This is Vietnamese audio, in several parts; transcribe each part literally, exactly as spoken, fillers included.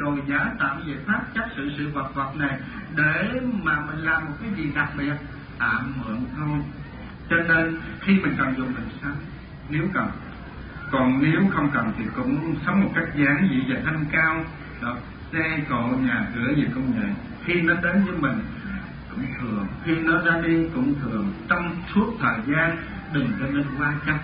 rồi giả tạm về pháp chấp sự sự vật vật này để mà mình làm một cái gì đặc biệt, tạm mượn thôi. Cho nên khi mình cần dùng mình sắm nếu cần, còn nếu không cần thì cũng sống một cách giản dị và thanh cao. Đó, xe cộ nhà cửa gì cũng vậy, khi nó đến với mình cũng thường, khi nó ra đi cũng thường. Trong suốt thời gian đừng có nên quá chấp,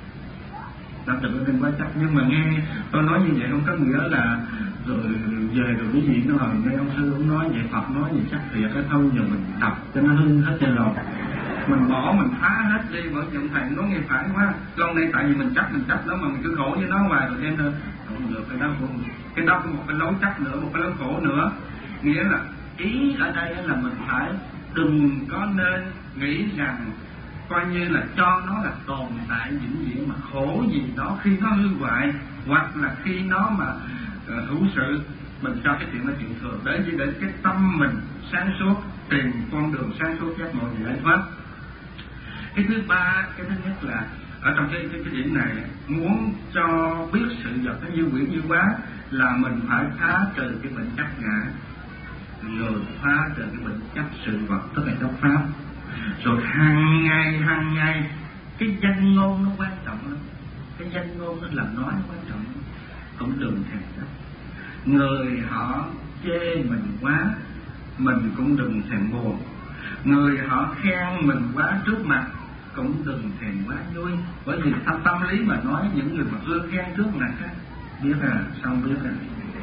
đừng có nên quá chấp. Nhưng mà nghe tôi nói như vậy không có nghĩa là rồi về rồi cái gì nó hồi nghe ông sư ông nói vậy, Phật nói gì chắc thiệt cái thôi giờ mình tập cho nó hư hết trơn rồi, mình bỏ mình phá hết đi. Bởi vì thầy nó nghe phải quá lâu nay, tại vì mình chấp mình chấp nó mà mình cứ khổ với nó hoài rồi nên không được. Cái đó cũng cái đó cũng một cái lối chấp nữa, một cái lối khổ nữa. Nghĩa là ý ở đây là mình phải đừng có nên nghĩ rằng coi như là cho nó là tồn tại vĩnh viễn, mà khổ gì đó khi nó hư hoại, hoặc là khi nó mà uh, hữu sự, mình cho cái chuyện là chuyện thường, để chỉ để cái tâm mình sáng suốt, tìm con đường sáng suốt giác ngộ giải thoát. Cái thứ ba, cái thứ nhất là ở trong cái cái, cái điểm này, muốn cho biết sự vật nó như quyển như quá là mình phải phá trừ cái bệnh chấp ngã, rồi phá trừ cái bệnh chấp sự vật, tức là chấp pháp. Rồi hàng ngày hàng ngày cái danh ngôn nó quan trọng lắm, cái danh ngôn nó làm nói nó quan trọng lắm. Cũng đừng thèm chấp. Người họ chê mình quá, mình cũng đừng thèm buồn. Người họ khen mình quá trước mặt, cũng đừng thèm quá vui. Bởi vì tâm tâm lý mà nói, những người mà ưa khen trước mặt á, biết à, xong biết à.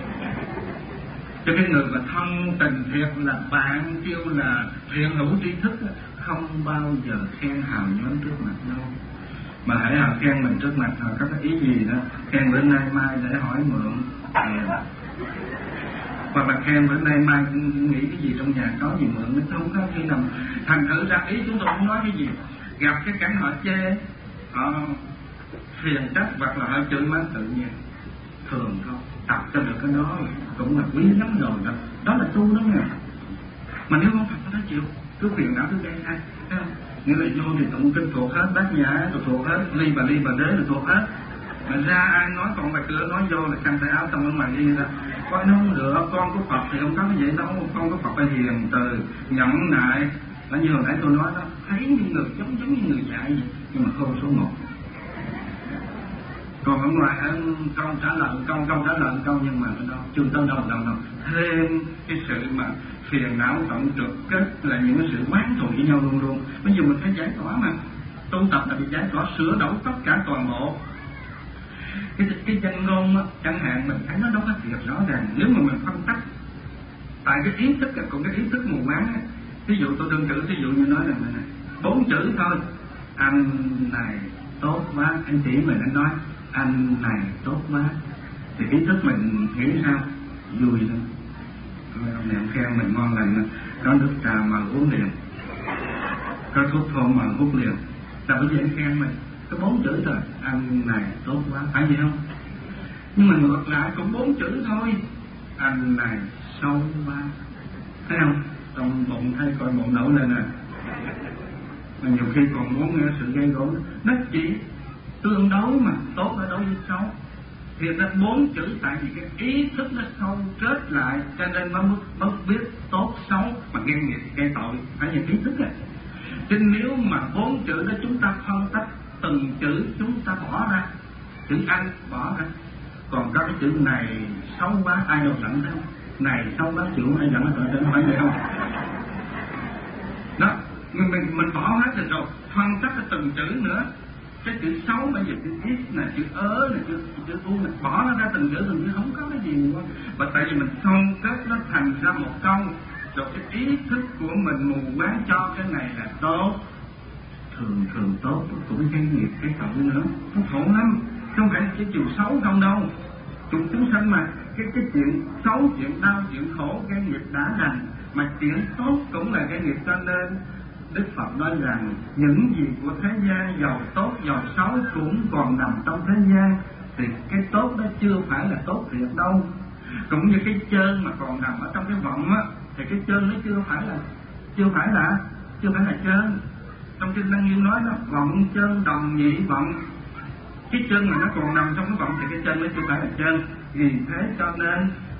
Cho cái người mà thân tình thiệt là bạn kêu là thiện hữu tri thức á, không bao giờ khen hào nhoáng trước mặt đâu. Mà hãy hào khen mình trước mặt, hào có cái ý gì đó, khen bữa nay mai để hỏi mượn tiền, hoặc là khen bữa nay mai nghĩ cái gì trong nhà có gì mượn, nó không có khi nào. Thành thử ra ý chúng tôi không nói cái gì, gặp cái cảnh họ chê, họ phiền trách hoặc là họ chửi mắng tự nhiên thường không. Tập cho được cái đó cũng là quý lắm rồi đó, đó là tu đó nha. Mà nếu không tập nó chịu, cứ phiền não cứ gây hay, thấy không? Nghĩa là vô thì tụng kinh thuộc hết, bát nhã rồi thuộc hết, ly bà ly bà đế rồi thuộc hết. Mà ra ai nói còn bài cửa nói vô là khăn tay áo xong ở ngoài đi ra. Coi nó không được, con của Phật thì không có cái vậy đâu, con của Phật phải hiền từ, nhẫn nại. Ở như hồi nãy tôi nói đó, thấy như người giống giống như người dạy vậy, nhưng mà không số một. Còn ở ngoài câu trả lời câu câu trả lời câu, nhưng mà nó đâu chưa tới đâu đâu đâu. Thêm cái sự mà phiền não tổng trực kết là những cái sự quán thù với nhau luôn luôn. Bây giờ mình phải giải tỏa mà, tu tập là bị giải tỏa, sửa đổi tất cả toàn bộ. Cái cái danh ngôn á, chẳng hạn mình thấy nó đâu có thiệt rõ ràng. Nếu mà mình phân tách tại cái ý thức là cũng cái ý thức mù quáng á. Ví dụ tôi đơn cử, ví dụ như nói rằng này, bốn chữ thôi, anh này tốt quá, anh chỉ mình anh nói anh này tốt quá, thì ý thức mình nghĩ sao? Vui lắm. Ông này ông khen mình ngon lành, có nước trà mà uống liền, có thuốc thơm mà hút liền. Là bởi vì anh khen mình có bốn chữ thôi, anh này tốt quá, phải vậy không? Nhưng mà ngược lại cũng bốn chữ thôi, anh này sâu quá, thấy không? Trong bụng thấy coi bụng nổi lên nè. Mà nhiều khi còn muốn nghe sự gây gổ, nó chỉ tương đối mà, tốt nó đối với xấu. Thì ra bốn chữ tại vì cái ý thức nó sâu kết lại, cho nên nó mới, mới biết tốt xấu mà gây nghiệp gây tội, phải những ý thức à. Chứ nếu mà bốn chữ đó chúng ta phân tách từng chữ chúng ta bỏ ra, chữ anh bỏ ra, còn có cái chữ này xấu quá ai đâu sẵn đâu, này xấu quá chữ ai dẫn ở trên, phải vậy không? Đó, mình mình, mình bỏ hết rồi, rồi phân tách cái từng chữ nữa. Cái chữ xấu bây giờ chữ ít này, chữ ớ này, chữ chữ u này, bỏ nó ra từng chữ từng chữ không có cái gì nữa. Và tại vì mình phân kết nó thành ra một câu, rồi cái ý thức của mình mù quáng cho cái này là tốt, thường thường tốt cũng gây nghiệp cái tội nữa, nó khổ lắm. Không phải cái chiều xấu không đâu, chúng chúng sanh mà cái cái chuyện xấu, chuyện đau, chuyện khổ gây nghiệp đã đành, mà chuyện tốt cũng là gây nghiệp. Cho nên Đức Phật nói rằng những gì của thế gian giàu tốt giàu xấu cũng còn nằm trong thế gian, thì cái tốt đó chưa phải là tốt thiệt đâu. Cũng như cái chân mà còn nằm ở trong cái vọng á, thì cái chân nó chưa phải là chưa phải là chưa phải là chân. Trong kinh Lăng Nghiêm nói đó, vọng chân đồng nhị vọng. Cái chân mà nó còn nằm trong cái vọng thì cái chân nó chưa phải là chân. Vì thế cho nên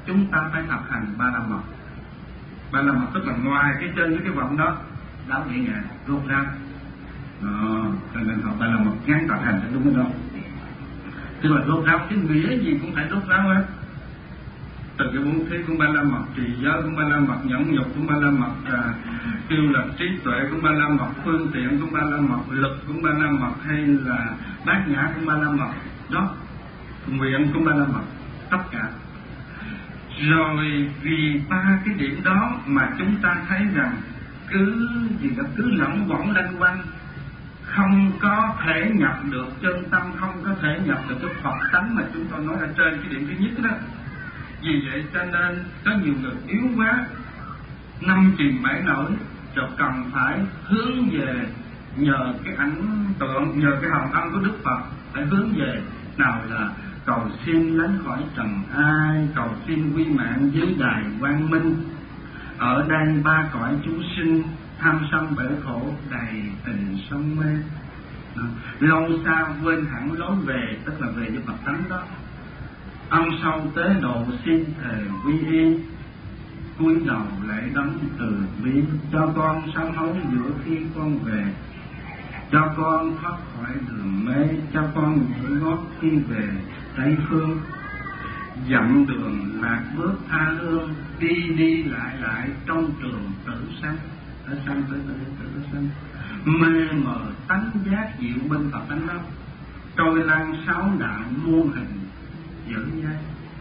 chúng ta phải thực hành ba la mật. Ba la mật tức là ngoài cái chân với cái vọng đó, đạo nhẹ nhàng rút ra. Đó, cho nên học ba la mật ngắn tập hành đúng không? Tức là rút ra cái nghĩa gì cũng phải rút ra hết. Từ cái bốn thí của ba la mật, trì giới của ba la mật, nhẫn nhục của ba la mật, à, kêu là trí tuệ của ba la mật, phương tiện của ba la mật, lực của ba la mật, hay là bát nhã của ba la mật, đó, nguyện của ba la mật, tất cả. Rồi vì ba cái điểm đó mà chúng ta thấy rằng cứ gì đó cứ lẫn quẩn lanh quanh, không có thể nhập được chân tâm, không có thể nhập được cái Phật tánh mà chúng tôi nói ở trên cái điểm thứ nhất đó. Vì vậy cho nên có nhiều người yếu quá, năm chìm bảy nổi, rồi cần phải hướng về nhờ cái ảnh tượng, nhờ cái hồng ân của Đức Phật, phải hướng về nào là cầu xin lánh khỏi trần ai, cầu xin quy mạng dưới đài quang minh. Ở đây ba cõi chúng sinh tham sân bể khổ, đầy tình sông mê. Lâu xa quên hẳn lối về, tức là về với Phật tánh đó. Ông sâu tế độ xin thề quy y, cúi đầu lễ đấng từ bi, cho con sám hối giữa khi con về, cho con thoát khỏi đường mê, cho con nhảy gót khi về Tây phương. Dặm đường lạc bước tha hương, đi đi lại lại trong trường tử sanh, tử sanh tử tử tử sanh. Mê mờ tánh giác diệu bên Phật tánh đó, trôi lan sáu đạo muôn hình giữ dây.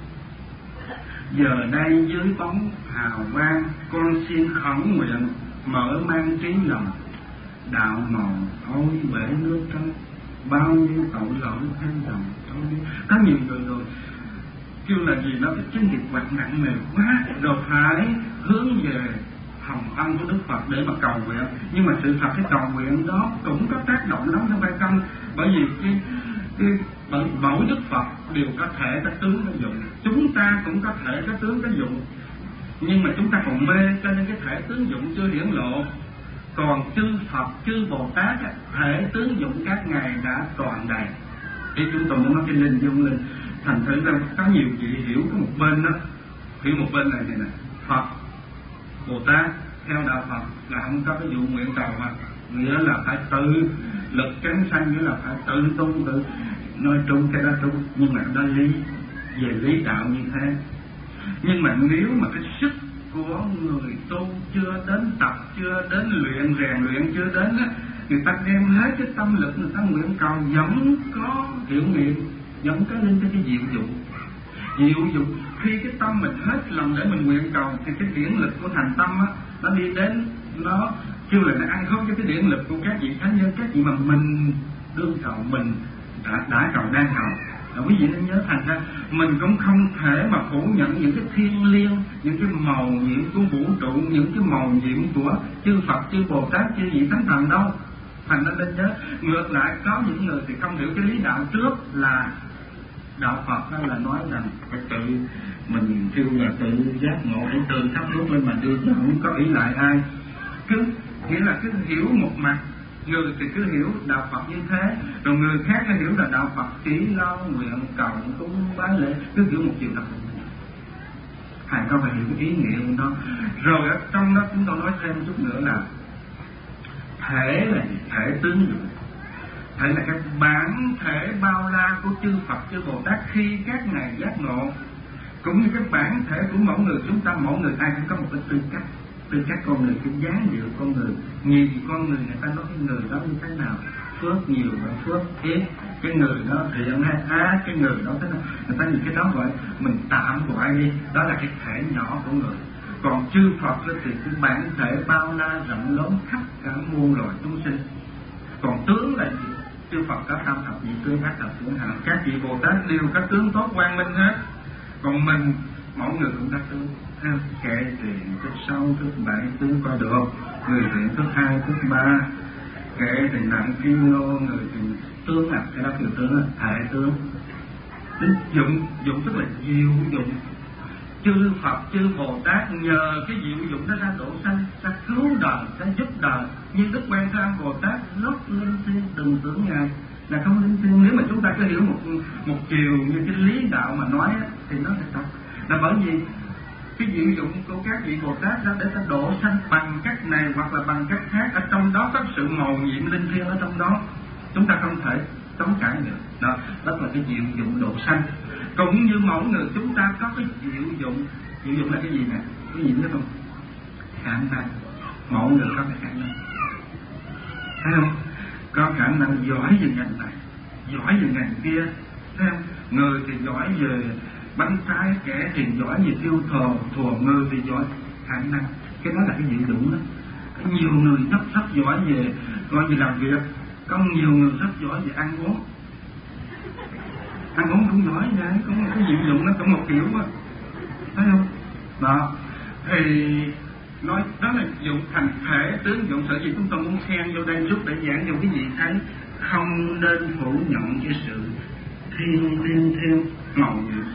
Giờ đây dưới bóng hào quang, con xin khẩn nguyện mở mang trí lòng, đạo màu ôi bể nước trắng, bao nhiêu tội lỗi than dòng. Có nhiều người rồi kêu là gì đó cái chính nghiệp hoạt nặng nề quá, rồi phải hướng về hồng ân của Đức Phật để mà cầu nguyện. Nhưng mà sự thật cái cầu nguyện đó cũng có tác động lắm trong vai công, bởi vì cái, cái bởi mỗi Đức Phật đều có thể có tướng có dụng, chúng ta cũng có thể có tướng có dụng, nhưng mà chúng ta còn mê cho nên cái thể tướng dụng chưa hiển lộ. Còn chư Phật chư Bồ Tát thể tướng dụng các ngài đã toàn đầy. Thì chúng tôi muốn nói cái linh dung linh, thành thử ra có nhiều chị hiểu có một bên đó, hiểu một bên này này nè, Phật Bồ Tát theo đạo Phật là không có cái vụ nguyện cầu mà, nghĩa là phải tự lực cánh sanh, nghĩa là phải tự tu tự nói trung cái đó trung, nhưng mà đó lý về lý đạo như thế. Nhưng mà nếu mà cái sức của người tu chưa đến tập, chưa đến luyện rèn luyện chưa đến á, người ta đem hết cái tâm lực người ta nguyện cầu vẫn có hiệu nghiệm, vẫn có lên cho cái diệu dụng. Diệu dụng khi cái tâm mình hết lòng để mình nguyện cầu thì cái điển lực của thành tâm á, nó đi đến, nó kêu là nó ăn khớp với cái điển lực của các vị thánh nhân, các vị mà mình đương cầu, mình đã, đã cầu đang cầu. Rồi quý vị nên nhớ, thành ra mình cũng không thể mà phủ nhận những cái thiêng liêng, những cái màu nhiệm của vũ trụ, những cái màu nhiệm của chư Phật, chư Bồ Tát, chư vị thánh thần đâu. Thành ra nên nhớ, ngược lại có những người thì không hiểu cái lý đạo trước là đạo Phật đó là nói rằng phải tự mình kêu là tự giác ngộ để từ thấp bước lên mà đi, chứ không có ý lại ai. Cứ nghĩa là cứ hiểu một mặt, người thì cứ hiểu đạo Phật như thế, rồi người khác nó hiểu là đạo Phật chỉ lo nguyện cầu cúng bái lễ, cứ hiểu một chiều đạo. Thầy có phải hiểu cái ý nghĩa của nó. Rồi ở trong đó chúng tôi nói thêm chút nữa là thể là gì? Thể tướng dụng. Thể là cái bản thể bao la của chư Phật chư Bồ Tát khi các ngài giác ngộ, cũng như cái bản thể của mỗi người chúng ta, mỗi người ai cũng có một cái tư cách. Tư cách con người, cái dáng điệu con người, nhìn con người người ta nói cái người đó như thế nào, phước nhiều và phước ít, cái người đó thiện hay ác, cái người đó thế nào, người ta nhìn cái đó gọi mình tạm gọi đi, đó là cái thể nhỏ của người. Còn chư Phật thì cái bản thể bao la rộng lớn khắp cả muôn loài chúng sinh. Còn tướng là gì? Chư Phật có tam thập nhị tướng, bát thập tướng hạnh, các vị Bồ Tát đều có tướng tốt quang minh hết. Còn mình mỗi người cũng có tướng. Kệ tiền thứ sáu, thứ bảy tướng coi được, người thiện thứ hai, thứ ba, kệ thì nặng kim lô, người thì tướng là cái đó kiểu tướng là thể tướng. Đến dụng, dụng tức là diệu dụng. Chư Phật chư Bồ Tát nhờ cái diệu dụng nó ra độ sanh, ra cứu đời, ra giúp đời. Như Đức Quan Thế Âm Bồ Tát rất linh thiêng, đừng tưởng ngài là không linh thiêng. Nếu mà chúng ta cứ hiểu một một chiều như cái lý đạo mà nói thì nó sẽ thật. Là bởi vì cái diệu dụng của các vị Bồ Tát đó để ta độ sanh bằng cách này hoặc là bằng cách khác, ở trong đó có sự màu nhiệm linh thiêng ở trong đó, chúng ta không thể chống cãi được. Đó, đó là cái diệu dụng độ sanh. Cũng như mỗi người chúng ta có cái diệu dụng. Diệu dụng là cái gì nè? Cái gì nữa không? Khả năng. Mỗi người có cái khả năng, thấy không? Có khả năng giỏi về ngành này, giỏi về ngành kia, thấy không? Người thì giỏi về bánh trái, kẻ thì giỏi về tiêu thờ thùa, người thì giỏi khả năng. Cái đó là cái diệu dụng đó. Có nhiều người rất rất giỏi về coi như làm việc, có nhiều người rất giỏi về ăn uống. Ăn uống cũng giỏi vậy, có một cái diệu dụng nó cũng một kiểu á, thấy không? Đó, thì nói đó là dụng thành thể tướng dụng. Sở dĩ chúng tôi muốn xen vô đây chút để giảng cho cái gì thấy không nên phủ nhận cái sự thiên liêng thiên màu nhiệm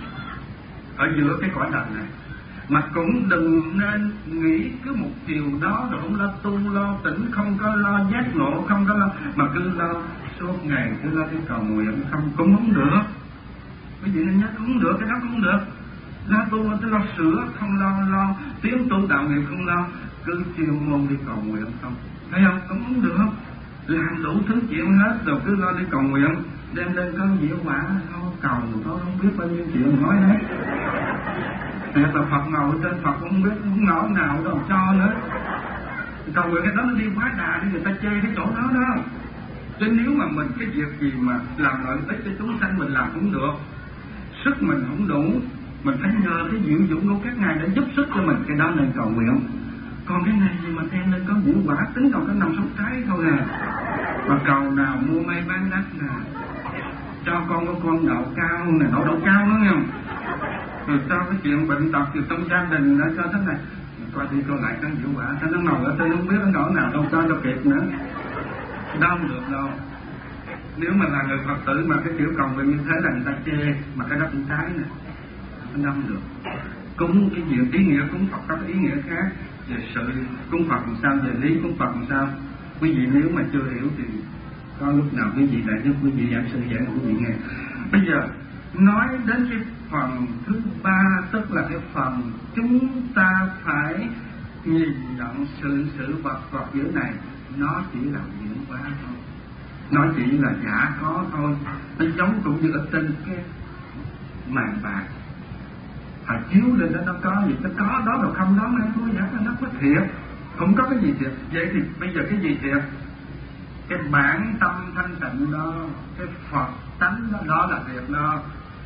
ở giữa cái cõi đời này, mà cũng đừng nên nghĩ cứ một chiều đó rồi không lo tu lo tỉnh, không có lo giác ngộ, không có lo, mà cứ lo suốt ngày cứ lo đi cầu nguyện, không cũng không được. Cái gì nên nhớ cũng không được, cái đó cũng không được. Lo tu tới lo sửa, không lo lo tiến tu đạo nghiệp, không lo cứ chuyên môn đi cầu nguyện không, thấy không? Cũng không được. Làm đủ thứ chuyện hết rồi cứ lo đi cầu nguyện, đem lên có diệu quả không cầu có không biết bao nhiêu chuyện nói hết. Thiệt là Phật ngồi trên Phật cũng không biết cũng ngõ nào đâu cho nữa. Cầu nguyện cái đó nó đi quá đà đi, người ta chê cái chỗ đó đó. Chứ nếu mà mình cái việc gì mà làm lợi ích cho chúng sanh mình làm cũng được, sức mình không đủ, mình phải nhờ cái diệu dụng của các ngài để giúp sức cho mình, cái đó nên cầu nguyện. Còn cái này gì mà đem lên có diệu quả, tính còn có năm sáu cái thôi nè. Mà cầu nào mua may bán đắt nè, cho con có con đậu cao nè, đậu đậu cao nữa nghe không? Rồi cho cái chuyện bệnh tật từ trong gia đình đã cho thế này, coi đi coi lại cái diệu quả, sao nó ngồi ở đây không biết nó ngõ nào đâu cho cho kịp nữa. Đâu không được đâu. Nếu mà là người Phật tử mà cái kiểu cầu nguyện như thế là người ta chê, mà cái đó cũng trái nè, nó không được. Cúng cái chuyện ý nghĩa cúng Phật có cái ý nghĩa khác, về sự cúng Phật làm sao, về lý cúng Phật làm sao. Quý vị nếu mà chưa hiểu thì có lúc nào quý vị lại giúp quý vị giảng sư giảng quý vị nghe. Bây giờ nói đến cái phần thứ ba, tức là cái phần chúng ta phải nhìn nhận sự sự vật vật giữa này, nó chỉ là diễn hóa thôi, nó chỉ là giả có thôi. Nó giống cũng như ở trên cái màn bạc, họ chiếu lên đó nó có gì, nó có đó rồi không đó, nó không giả, nó có thiệt, không có cái gì thiệt. Vậy thì bây giờ cái gì thiệt? Cái bản tâm thanh tịnh đó, cái Phật tánh đó, đó là thiệt đó.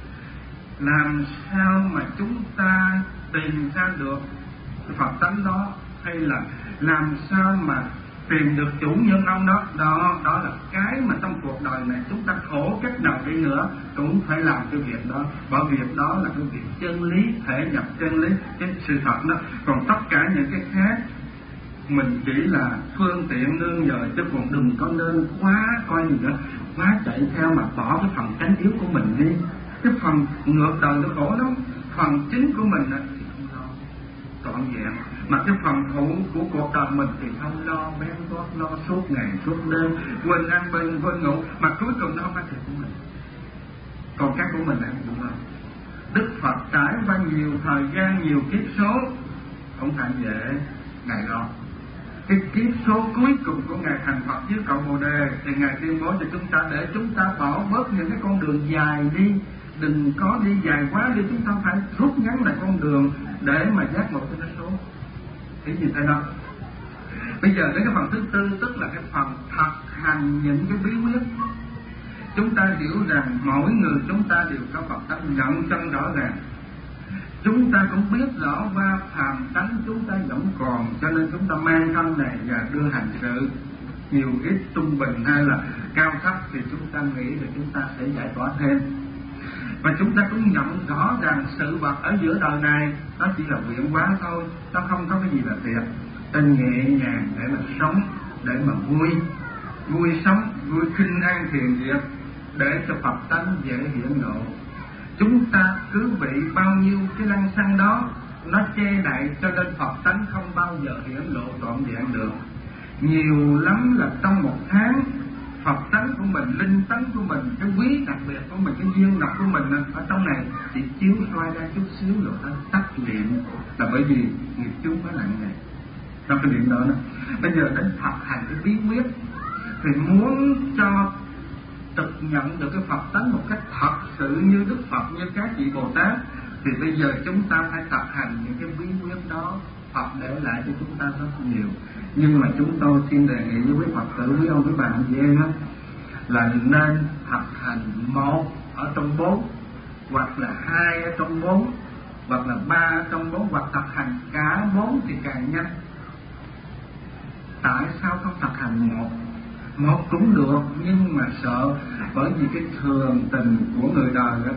Làm sao mà chúng ta tìm ra được cái Phật tánh đó, hay là làm sao mà tìm được chủ nhân ông đó, đó đó là cái mà trong cuộc đời này chúng ta khổ cách nào đi nữa cũng phải làm cái việc đó, bởi việc đó là cái việc chân lý, thể nhập chân lý, cái sự thật đó. Còn tất cả những cái khác mình chỉ là phương tiện nương nhờ, chứ còn đừng có nên quá coi gì nữa, quá chạy theo mà bỏ cái phần cánh yếu của mình đi. Cái phần ngược đời nó khổ lắm, phần chính của mình thì không lo trọn vẹn, mà cái phần phụ của cuộc đời mình thì không lo bén gót, lo suốt ngày suốt đêm, quên ăn bên quên ngủ, mà cuối cùng nó không phải việc của mình. Còn cái của mình là không lo. Đức Phật trải qua nhiều thời gian, nhiều kiếp số, không phải dễ Ngài lo. Cái kiếp số cuối cùng của Ngài thành Phật dưới cội Bồ Đề thì Ngài tuyên bố cho chúng ta để chúng ta bỏ bớt những cái con đường dài đi, đừng có đi dài quá đi, chúng ta phải rút ngắn lại con đường để mà giác ngộ cho nó số. Thế gì thế đó. Bây giờ đến cái phần thứ tư, tức là cái phần thực hành những cái bí quyết. Chúng ta hiểu rằng mỗi người chúng ta đều có Phật tánh nhận chân rõ ràng. Chúng ta cũng biết rõ qua phàm tánh chúng ta vẫn còn, cho nên chúng ta mang thân này và đưa hành sự nhiều ít trung bình hay là cao thấp thì chúng ta nghĩ là chúng ta sẽ giải tỏa thêm. Và chúng ta cũng nhận rõ ràng sự vật ở giữa đời này nó chỉ là quyển hóa thôi, nó không có cái gì là thiệt. Ta nhẹ nhàng để mà sống, để mà vui, vui sống, vui khinh an thiền diệt, để cho Phật tánh dễ hiển lộ. Chúng ta cứ bị bao nhiêu cái lăng xăng đó nó che đậy, cho nên Phật tánh không bao giờ hiển lộ trọn vẹn được. Nhiều lắm là trong một tháng Phật tánh của mình, linh tánh của mình, cái quý đặc biệt của mình, cái duyên đặc của mình ở trong này chỉ chiếu soi ra chút xíu rồi ta tắt niệm, là bởi vì nghiệp chúng quá nặng này trong cái niệm đó nữa. Bây giờ đến thực hành cái bí quyết thì muốn cho thực nhận được cái Phật tánh một cách thật sự như Đức Phật, như các vị Bồ Tát, thì bây giờ chúng ta phải thực hành những cái bí quyết đó. Phật để lại cho chúng ta rất nhiều, nhưng mà chúng tôi xin đề nghị với quý Phật tử, quý ông, quý bà anh chị em đó, là nên thực hành một ở trong bốn, hoặc là hai ở trong bốn, hoặc là ba ở trong bốn, hoặc thực hành cả bốn thì càng nhanh. Tại sao không thực hành một? Một cũng được, nhưng mà sợ bởi vì cái thường tình của người đời đó,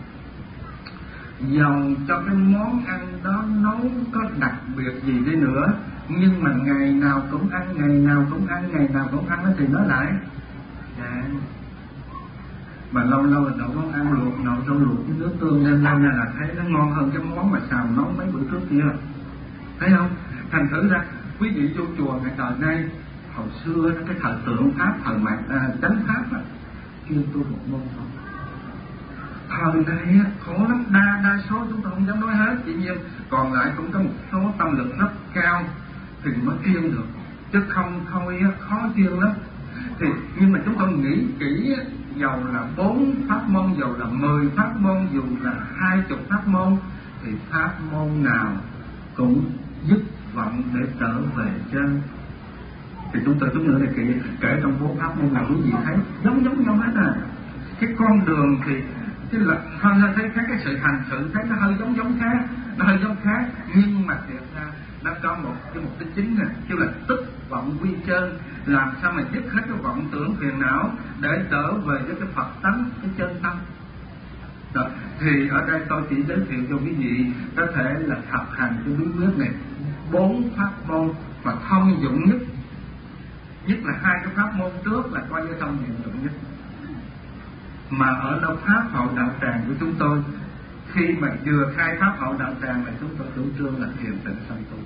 dầu cho cái món ăn đó nấu có đặc biệt gì đi nữa, nhưng mà ngày nào cũng ăn, ngày nào cũng ăn, ngày nào cũng ăn thì nó lại dạ. Mà lâu lâu là nấu món ăn luộc, nấu rau luộc với nước tương lên lên là thấy nó ngon hơn cái món mà xào nấu mấy bữa trước kia, thấy không? Thành thử ra quý vị vô chùa ngày thời nay, hồi xưa cái thời tượng Pháp, thời mạt à, chánh Pháp á, kêu tôi một môn thôi. Thời này khổ lắm, đa đa số chúng tôi không dám nói hết, dĩ nhiên còn lại cũng có một số tâm lực rất cao thì mới chuyên được, chứ không thôi khó chuyên lắm. Thì nhưng mà chúng tôi nghĩ kỹ, dầu là bốn pháp môn, dầu là mười pháp môn, dù là hai chục pháp môn, thì pháp môn nào cũng dứt vọng để trở về chân. Thì chúng tôi chút nữa thì kể, kể trong bốn pháp môn nào quý vị thấy giống giống nhau hết à. Cái con đường thì cái là hơi thấy khác, cái sự hành sự thấy nó hơi giống giống khác, nó hơi giống khác, nhưng mà thiệt ra nó có một cái mục đích chính này, kêu là tức vọng quy chân, làm sao mà dứt hết cái vọng tưởng phiền não để trở về với cái Phật tánh, cái chân tâm. Đó. Thì ở đây tôi chỉ giới thiệu cho quý vị có thể là thực hành cái bí quyết này bốn pháp môn và thông dụng nhất, nhất là hai cái pháp môn trước là coi như thông dụng nhất. Mà ở đâu pháp hậu đạo tràng của chúng tôi, khi mà vừa khai pháp hậu đạo tràng là chúng tôi chủ trương là thiền tịnh sanh tu.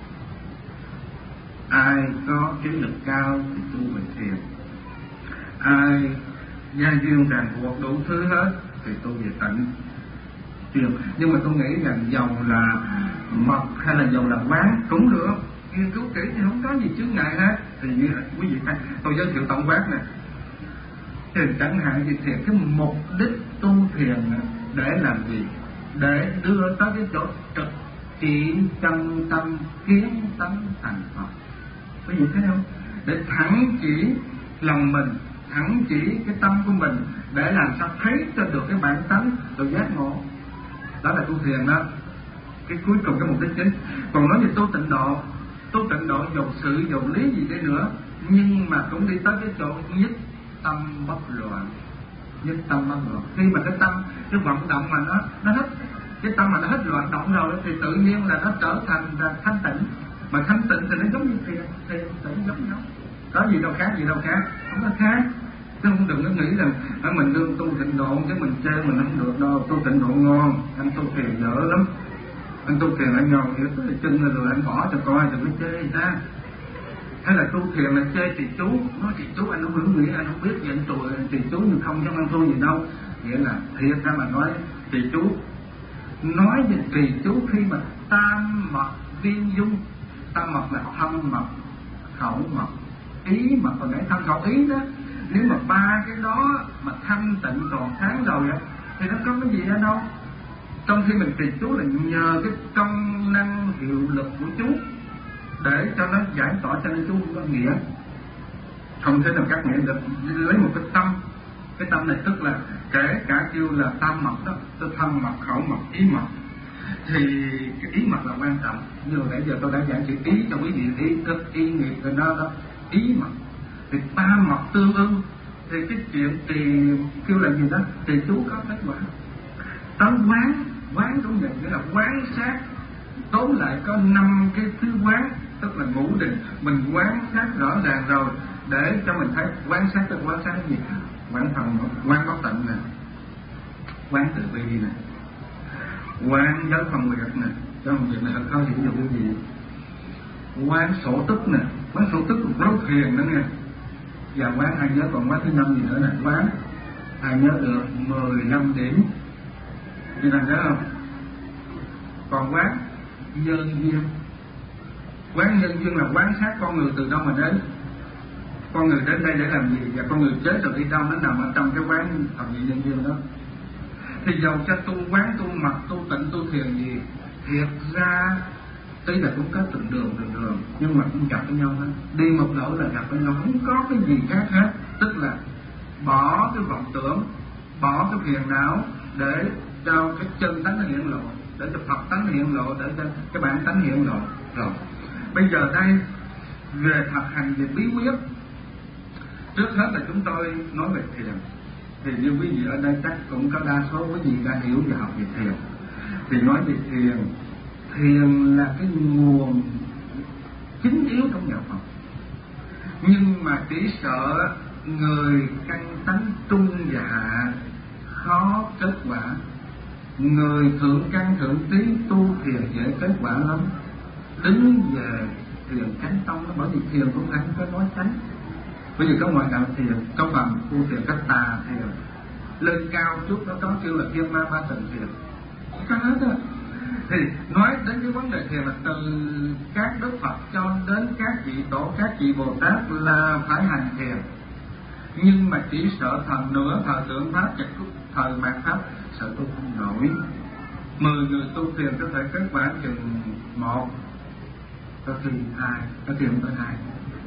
Ai có trí lực cao thì tu về thiền, ai gia duyên ràng buộc đủ thứ hết thì tu về tịnh thiền. Nhưng mà tôi nghĩ rằng dầu là mật hay là dầu là quán cũng được, nghiên cứu kỹ thì không có gì chướng ngại hết. Thì như quý vị thấy tôi giới thiệu tổng quát nè, thì chẳng hạn gì thì cái mục đích tu thiền để làm gì? Để đưa tới cái chỗ trực chỉ chân tâm kiến tánh thành Phật. Quý vị thấy không? Để thẳng chỉ lòng mình, thẳng chỉ cái tâm của mình, để làm sao thấy cho được cái bản tánh rồi giác ngộ. Đó là tu thiền đó. Cái cuối cùng cái mục đích chính. Còn nói về tu tịnh độ, tu tịnh độ dầu sự dầu lý gì đi nữa, nhưng mà cũng đi tới cái chỗ nhất tâm bất loạn, nhất tâm bất loạn. Khi mà cái tâm, cái vận động mà nó nó hết, cái tâm mà nó hết loạn động rồi thì tự nhiên là nó trở thành là thanh tịnh. Mà thanh tịnh thì nó giống như thiền, thiền tịnh giống nhau, có gì đâu khác, gì đâu khác, không có khác. Chứ không đừng có nghĩ rằng ở mình đương tu tịnh độ chứ mình chơi mình không được đâu. Tu tịnh độ ngon, anh tu thiền dở lắm, anh tu thiền anh nhòn hiểu tới chân rồi anh bỏ cho coi rồi mới chơi ra. Hay là tu thiền là chơi trì chú, nói trì chú anh không hiểu nghĩa, anh không biết gì anh tụi trì chú nhưng không giống ăn thua gì đâu. Nghĩa là thiệt ra mà nói trì chú, nói về trì chú khi mà tam mật viên dung. Tam mật là thân mật, khẩu mật, ý mật. Còn nãy thân khẩu ý đó, nếu mà ba cái đó mà thanh tịnh còn sáng rồi á thì nó có cái gì ở đâu. Trong khi mình trì chú là nhờ cái công năng hiệu lực của chú để cho nó giải tỏa cho nên chú không có nghĩa, không thể nào cắt nghĩa được. Lấy một cái tâm, cái tâm này tức là kể cả kêu là tam mật đó, tức thân mật, khẩu mật, ý mật. Thì cái ý mật là quan trọng. Như nãy giờ tôi đã giảng chữ ý cho quý vị, ý thức, ý nghiệp rồi đó đó, ý mật. Thì tam mật tương ưng thì cái chuyện thì kêu là gì đó, thì chú có kết quả. Tấn quán, quán cũng vậy, nghĩa là quán sát. Tóm lại có năm cái thứ quán, tức là ngũ định, mình quán sát rõ ràng rồi để cho mình thấy. Quán sát tức quán sát cái gì? Quán thần, quán bất tịnh nè, quán từ bi nè, quán giới phân biệt nè, giới phân biệt này khó hiểu được cái gì. Quán sổ tức nè, quán sổ tức cũng rất thiền nữa nghe. Và quán ai nhớ còn quán thứ năm gì nữa nè, quán ai nhớ được mười lăm điểm. Như này nhớ không? Còn quán nhân duyên. Quán nhân duyên là quán sát con người từ đâu mà đến. Con người đến đây để làm gì, và con người chết rồi đi đâu, nó nằm ở trong cái quán thập nhị nhân duyên đó. Thì dầu cho tu quán, tu mật, tu tịnh, tu thiền gì, thiệt ra tuy là cũng có từng đường từng đường nhưng mà cũng gặp với nhau hết. Đi một lỗ là gặp với nhau, không có cái gì khác hết. Tức là bỏ cái vọng tưởng, bỏ cái phiền não để cho cái chân tánh nó hiện lộ, để cho Phật tánh hiện lộ, để cho cái bản tánh hiện lộ. Rồi bây giờ đây về thực hành về bí quyết, trước hết là chúng tôi nói về thiền. Thì như quý vị ở đây chắc cũng có đa số quý vị đã hiểu và học về thiền. Thì nói về thiền, thiền là cái nguồn chính yếu trong đạo Phật. Nhưng mà chỉ sợ người căn tánh trung và hạ khó kết quả. Người thượng căn thượng trí tu thiền dễ kết quả lắm. Đứng về thiền chánh tông, bởi vì thiền cũng không có nói chánh. Bây giờ có ngoại đạo thiền, có bằng tu thiền, có tà thiền. Lên cao chút nó có kêu là thiên ma ba tịnh thiền, có hết á. Thì nói đến cái vấn đề thiền là từ các đức Phật cho đến các vị tổ, các vị Bồ Tát là phải hành thiền. Nhưng mà chỉ sợ thần nửa thời tượng pháp, chặt thời mạt pháp, sợ tu không nổi. Mười người tu thiền có thể kết quả chừng một, có khi hai, có khi không tới hai.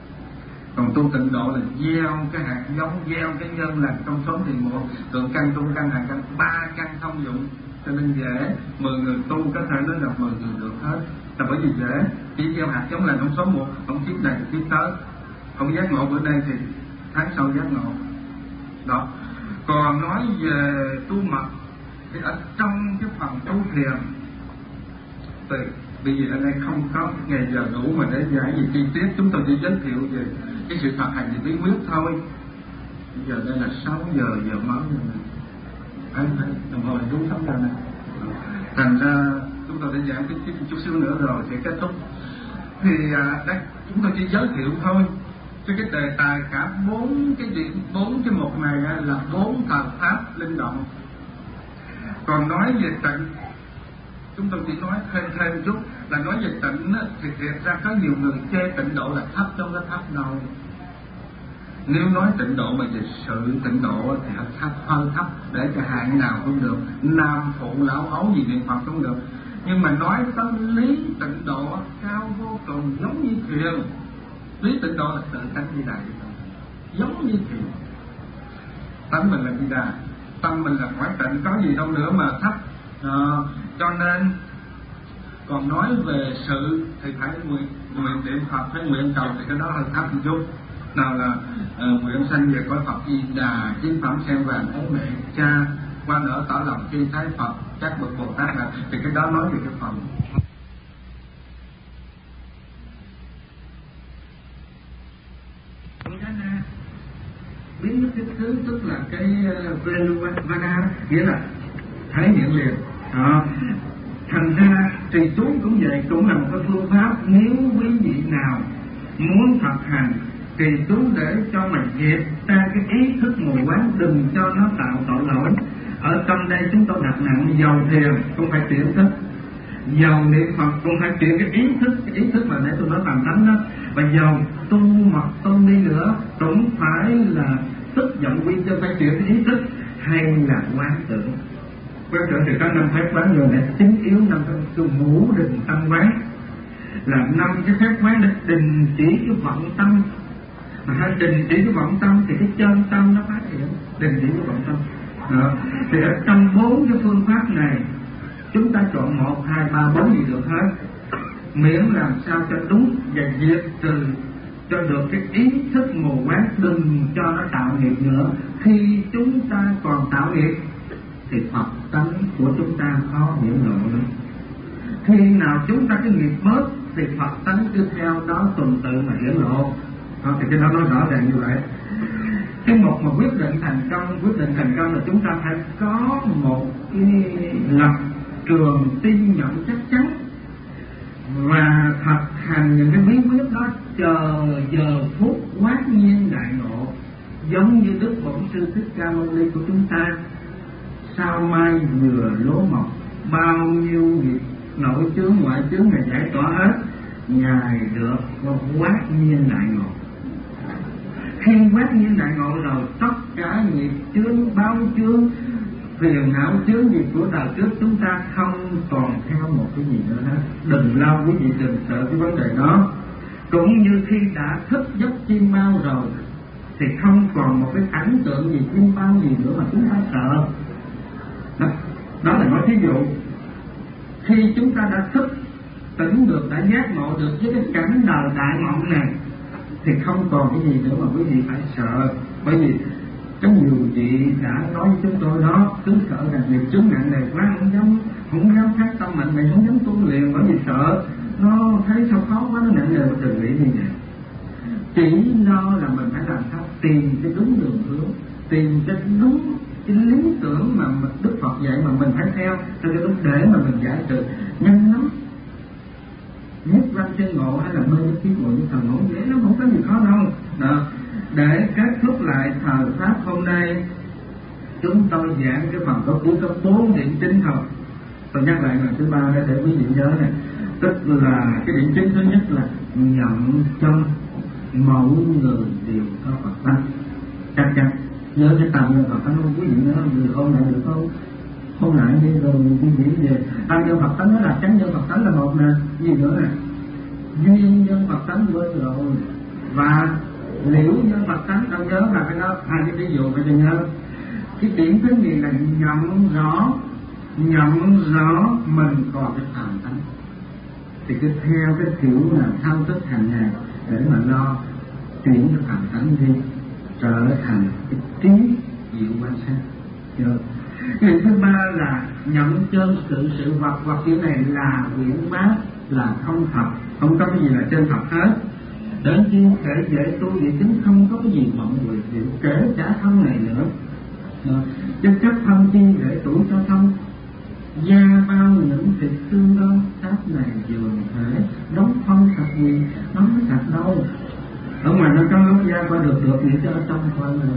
Còn tu tịnh độ là gieo cái hạt giống, gieo cái nhân lành trong xóm thì một, tượng căn, trung căn, hạ căn, ba căn thông dụng, cho nên dễ. Mười người tu có thể đến gặp mười người được hết, là bởi vì dễ. Chỉ gieo hạt giống lành trong xóm một, không kiếp này kiếp tới, không giác ngộ bữa nay thì tháng sau giác ngộ. Đó. Còn nói về tu mật thì ở trong cái phần tu thiền thì bây giờ ở đây không có ngày giờ đủ mà để giải gì chi tiết, chúng tôi chỉ giới thiệu về cái sự thực hành về bí quyết thôi. Bây giờ đây là sáu giờ giờ máu rồi nè, anh thấy đồng hồ là đúng sáu giờ này. Thành ra chúng tôi sẽ giảng cái chút xíu nữa rồi sẽ kết thúc. Thì à, đây chúng tôi chỉ giới thiệu thôi. Cho cái đề tài cả bốn cái gì, bốn cái mục này là bốn thần pháp linh động. Còn nói về tịnh, chúng tôi chỉ nói thêm thêm chút là nói về tịnh thì thiệt ra có nhiều người chê tịnh độ là thấp, trong cái thấp đâu. Nếu nói tịnh độ mà về sự tịnh độ thì thấp, hơi thấp, để cho hạng nào cũng được, nam phụ lão ấu gì niệm Phật cũng được. Nhưng mà nói tâm lý tịnh độ cao vô cùng, giống như thiền. Lý tịnh độ là tự tánh Di Đà, giống như thiền. Tánh mình là Di Đà, tâm mình là quả tịnh, có gì đâu nữa mà thấp. À, cho nên còn nói về sự thì phải nguyện nguyện niệm Phật, phải nguyện cầu thì cái đó hơi thấp một chút. Nào là uh, nguyện sanh về cõi Phật Di Đà, chính phẩm sen vàng ấu mẹ cha, qua nở tỏ lòng khi thấy Phật, các bậc Bồ Tát là thì cái đó nói về cái phần. Biến cái thứ tức là cái Veluvana, nghĩa là thể hiện liền. Đó. Thành ra trì chú cũng vậy, cũng là một cái phương pháp. Nếu quý vị nào muốn thực hành trì chú để cho mình dẹp ra cái ý thức mù quáng, đừng cho nó tạo tội lỗi. Ở trong đây chúng tôi đặt nặng dầu thiền cũng phải chuyển thức, dầu niệm Phật cũng phải chuyển cái ý thức, cái ý thức mà để tôi nói bằng tánh đó. Và dầu tu mật tu đi nữa cũng phải là tức giọng quy cho phải chuyển cái ý thức, hay là quán tưởng. Quán tưởng thì có năm phép quán rồi này, chính yếu năm phép ngũ định tâm quán, là năm cái phép quán để đình chỉ cái vọng tâm. Mà hay đình chỉ cái vọng tâm thì cái chân tâm nó phát hiện, đình chỉ cái vọng tâm. Đó. Thì ở trong bốn cái phương pháp này chúng ta chọn một, hai, ba, bốn gì được hết, miễn làm sao cho đúng và diệt trừ cho được cái ý thức mù quáng, đừng cho nó tạo nghiệp nữa. Khi chúng ta còn tạo nghiệp thì Phật tánh của chúng ta khó hiển lộ nữa. Khi nào chúng ta cái nghiệp bớt thì Phật tánh tiếp theo đó tuần tự mà hiển lộ. Đó, thì cái đó nói rõ ràng như vậy. Cái một mà quyết định thành công, quyết định thành công là chúng ta phải có một cái lập trường tin nhận chắc chắn và thực hành những cái bí quyết đó, chờ giờ phút quát nhiên đại ngộ giống như Đức Bổn Sư Thích Ca Mâu Ni của chúng ta. Sao mai vừa lúa mọc, bao nhiêu nghiệp nội chướng ngoại chướng Ngài giải tỏa hết, Ngài được quát nhiên đại ngộ. Khi quát nhiên đại ngộ rồi, tất cả nghiệp chướng, báo chướng, phiền não chướng gì của đời trước chúng ta không còn theo một cái gì nữa hết. Đừng lo quý vị, đừng sợ cái vấn đề đó. Cũng như khi đã thức giấc chim bao rồi thì không còn một cái cảnh tượng gì chim bao gì nữa mà chúng ta sợ. Đó, đó là nói thí dụ. Khi chúng ta đã thức tỉnh được, đã giác ngộ được với cái cảnh đời đại mộng này thì không còn cái gì nữa mà quý vị phải sợ. Bởi vì có nhiều vị đã nói với chúng tôi đó, cứ sợ rằng nghiệp chướng nặng nề quá, không dám không dám phát tâm mạnh này, không dám tu luyện, bởi vì sợ nó thấy sao khó quá, nó nặng nề. Mà đừng nghĩ như vậy. Chỉ lo là mình phải làm sao tìm cái đúng đường hướng, tìm cái đúng cái lý tưởng mà Đức Phật dạy mà mình phải theo theo cái đúng để mà mình giải được nhanh lắm. Nhất văn chân ngộ hay là mê nhất kiết ngộ như thần ngộ dễ lắm, không có gì khó đâu. Đó. Để kết thúc lại thời pháp hôm nay, chúng tôi giảng cái phần có cuối có bốn điểm chính thôi. Tôi nhắc lại lần thứ ba để quý vị nhớ này. Tức là cái điểm chính thứ nhất là nhận cho mỗi người đều có Phật tánh. Chắc chắn nhớ cái tầm nhân Phật tánh không quý vị nhớ được không lại được không? Không lại đi rồi quý vị về tầm nhân Phật tánh, nó là chánh nhân Phật tánh là một nè, gì nữa nè, duyên nhân Phật tánh quên rồi, và liễu nhân Phật tánh đâu nhớ là cái đó. Hai cái ví dụ phải nhớ. Cái điểm thứ nhì là nhận rõ, nhận rõ mình còn cái phàm tánh thì cứ theo cái kiểu là thao thức hàng ngày để mà lo chuyển cái phàm tánh đi trở thành cái trí diệu quan sát. Được. Cái thứ ba là nhận chân sự sự vật, hoặc kiểu này là quyển bát, là không thật, không có cái gì là trên thật hết. Đến khi kể dễ tu vậy chính không có cái gì mộng nguyện diệu, kể cả thân này nữa. Chứ chấp thân chi để tuổi cho thân, da bao những thịt xương đâu, xác này dường thể đóng phân thật gì, đóng thật đâu. Ở ngoài nó có lớp da qua được được thì cho ở trong qua rồi.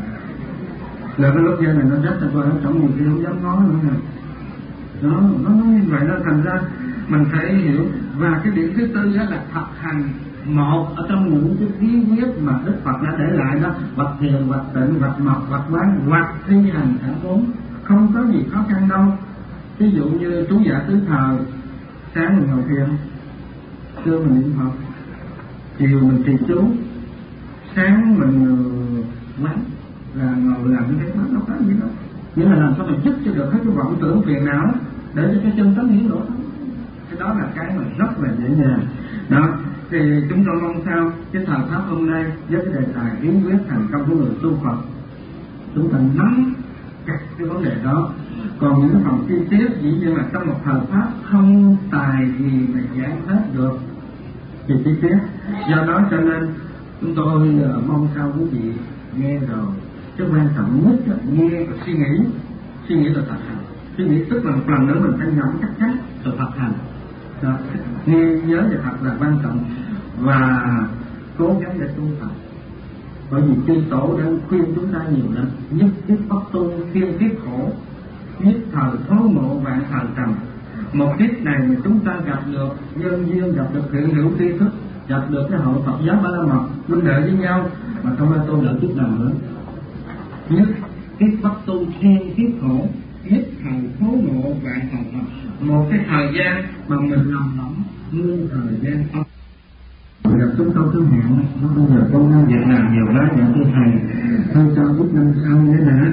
Là cái lớp da này nó rách ra qua ở trong, người kia không dám nói nữa nè. Đó, nó nói như vậy đó, thành ra mình phải hiểu. Và cái điểm thứ tư đó là thực hành một ở trong những cái bí quyết mà Đức Phật đã để lại đó, hoặc thiền, hoặc tịnh, hoặc mật, hoặc quán, hoặc thi hành thẳng bốn, không có gì khó khăn đâu. Ví dụ như chú giả tứ thời, sáng mình ngồi thiền, trưa mình niệm Phật, chiều mình trì chú, sáng mình quán, là ngồi làm cái đó, nó có gì đâu. Nghĩa là làm sao mình giúp cho được hết cái vọng tưởng phiền não để cho cái chân tánh hiển lộ. Cái đó là cái mà rất là dễ dàng. Đó, thì chúng tôi mong sao cái thời pháp hôm nay với cái đề tài bí quyết thành công của người tu Phật, chúng ta nắm chặt cái vấn đề đó. Còn những phần chi tiết dĩ nhiên là trong một thời pháp không tài gì mà giải hết được thì chi tiết. Do đó cho nên chúng tôi uh, mong sao quý vị nghe rồi, cái quan trọng nhất là nghe và suy nghĩ. Suy nghĩ là thực hành. Suy nghĩ tức là một lần nữa mình phải nhẩm chắc chắn rồi thực hành. Đó. Nghe nhớ và thật là quan trọng, và cố gắng để tu tập. Bởi vì chư tổ đã khuyên chúng ta nhiều lắm: nhất thiết bất tu, thiên kiếp khổ, nhất thời thố ngộ, vạn thời trầm. Một kiếp này mà chúng ta gặp được nhân duyên, gặp được hiện hữu tri thức, gặp được cái hội Phật giáo Ba La Mật huynh đệ với nhau mà không ai tu lợi kiếp nào nữa. Nhất kiếp bất tu, thiên kiếp khổ, nhất thời thố ngộ, vạn thời trầm. Một cái thời gian mà mình lầm lẫn như thời gian âm. Gặp chúng tôi thứ hẹn, bây giờ con đang việc làm nhiều quá, nhận thưa thầy, thôi cho biết năm sau nữa nè.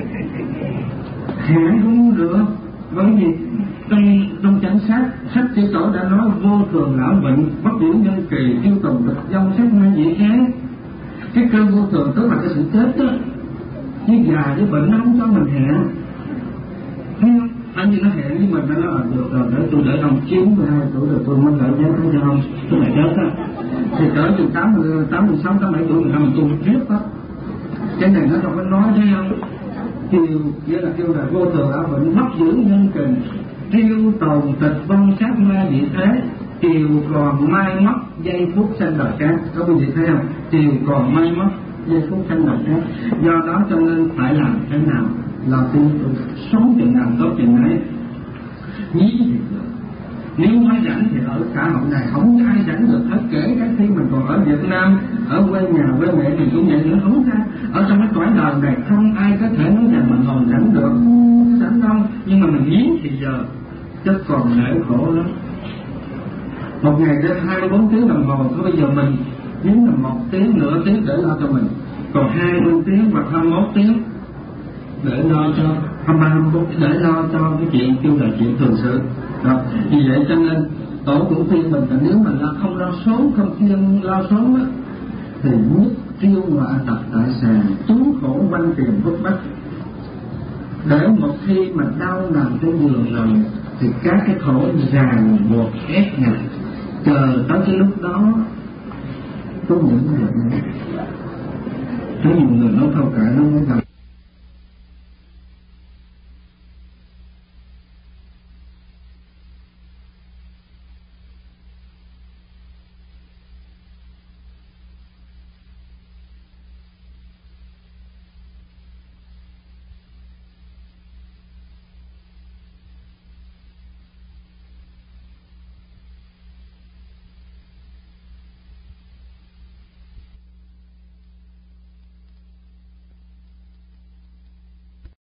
Hẹn cũng được, bởi vì trong trong chánh sách, sách chư tổ đã nói vô thường lão bệnh, bất điển nhân kỳ, tiêu tùng tịch dông, sát nguyên dị kháng. Cái cơn vô thường tức là cái sự chết đó, chứ già với bệnh nó không cho mình hẹn. Thấy không? Anh như nó hẹn với mình, nó nói được rồi, để tôi để ông chín mươi hai tuổi rồi tôi mới lại chết, thấy chưa không? Tôi lại chết á. Thì cỡ từ tám mươi, tám mươi sáu, tám mươi bảy tuổi người ta mình tu tiếp á. Cái này nó đâu có nói, thấy không? Kiều, nghĩa là kêu là vô thường lão bệnh, mất giữ nhân kình, tiêu tồn tịch vong sát ma dị thế, chiều còn mai mất giây phút sanh đời khác. Có quý vị thấy không? Chiều còn mai mất giây phút sanh đầu khác. Do đó cho nên phải làm thế nào là tu, sống chừng nào tốt chừng ấy. Nhí thì được, nếu nói rảnh thì ở xã hội này không ai rảnh được hết, kể cả khi mình còn ở Việt Nam, ở quê nhà quê mẹ thì cũng vậy nữa, không ra ở trong cái cõi đời này không ai có thể nói rằng mình còn rảnh được, rảnh đâu. Nhưng mà mình nhí thì giờ chứ còn nể khổ lắm. Một ngày đến hai mươi bốn tiếng đồng hồ, thôi bây giờ mình nhín là một tiếng nửa tiếng để lo cho mình, còn hai mươi tiếng hoặc hai mươi mốt tiếng để lo cho hai mươi bốn để lo cho cái chuyện kêu là chuyện thường sự. Đó. Vì vậy cho nên tổ cũng khuyên mình là nếu mà lo không lo sớm, không kiêng lo sớm á, thì nhất kêu ngọa tập tại sàn, trú khổ quanh tiền bức bách. Để một khi mà đau nằm trên giường rồi thì các cái khổ ràng buộc ép ngặt, chờ tới cái lúc đó có những người có nhiều người nói thâu cả nó mới gặp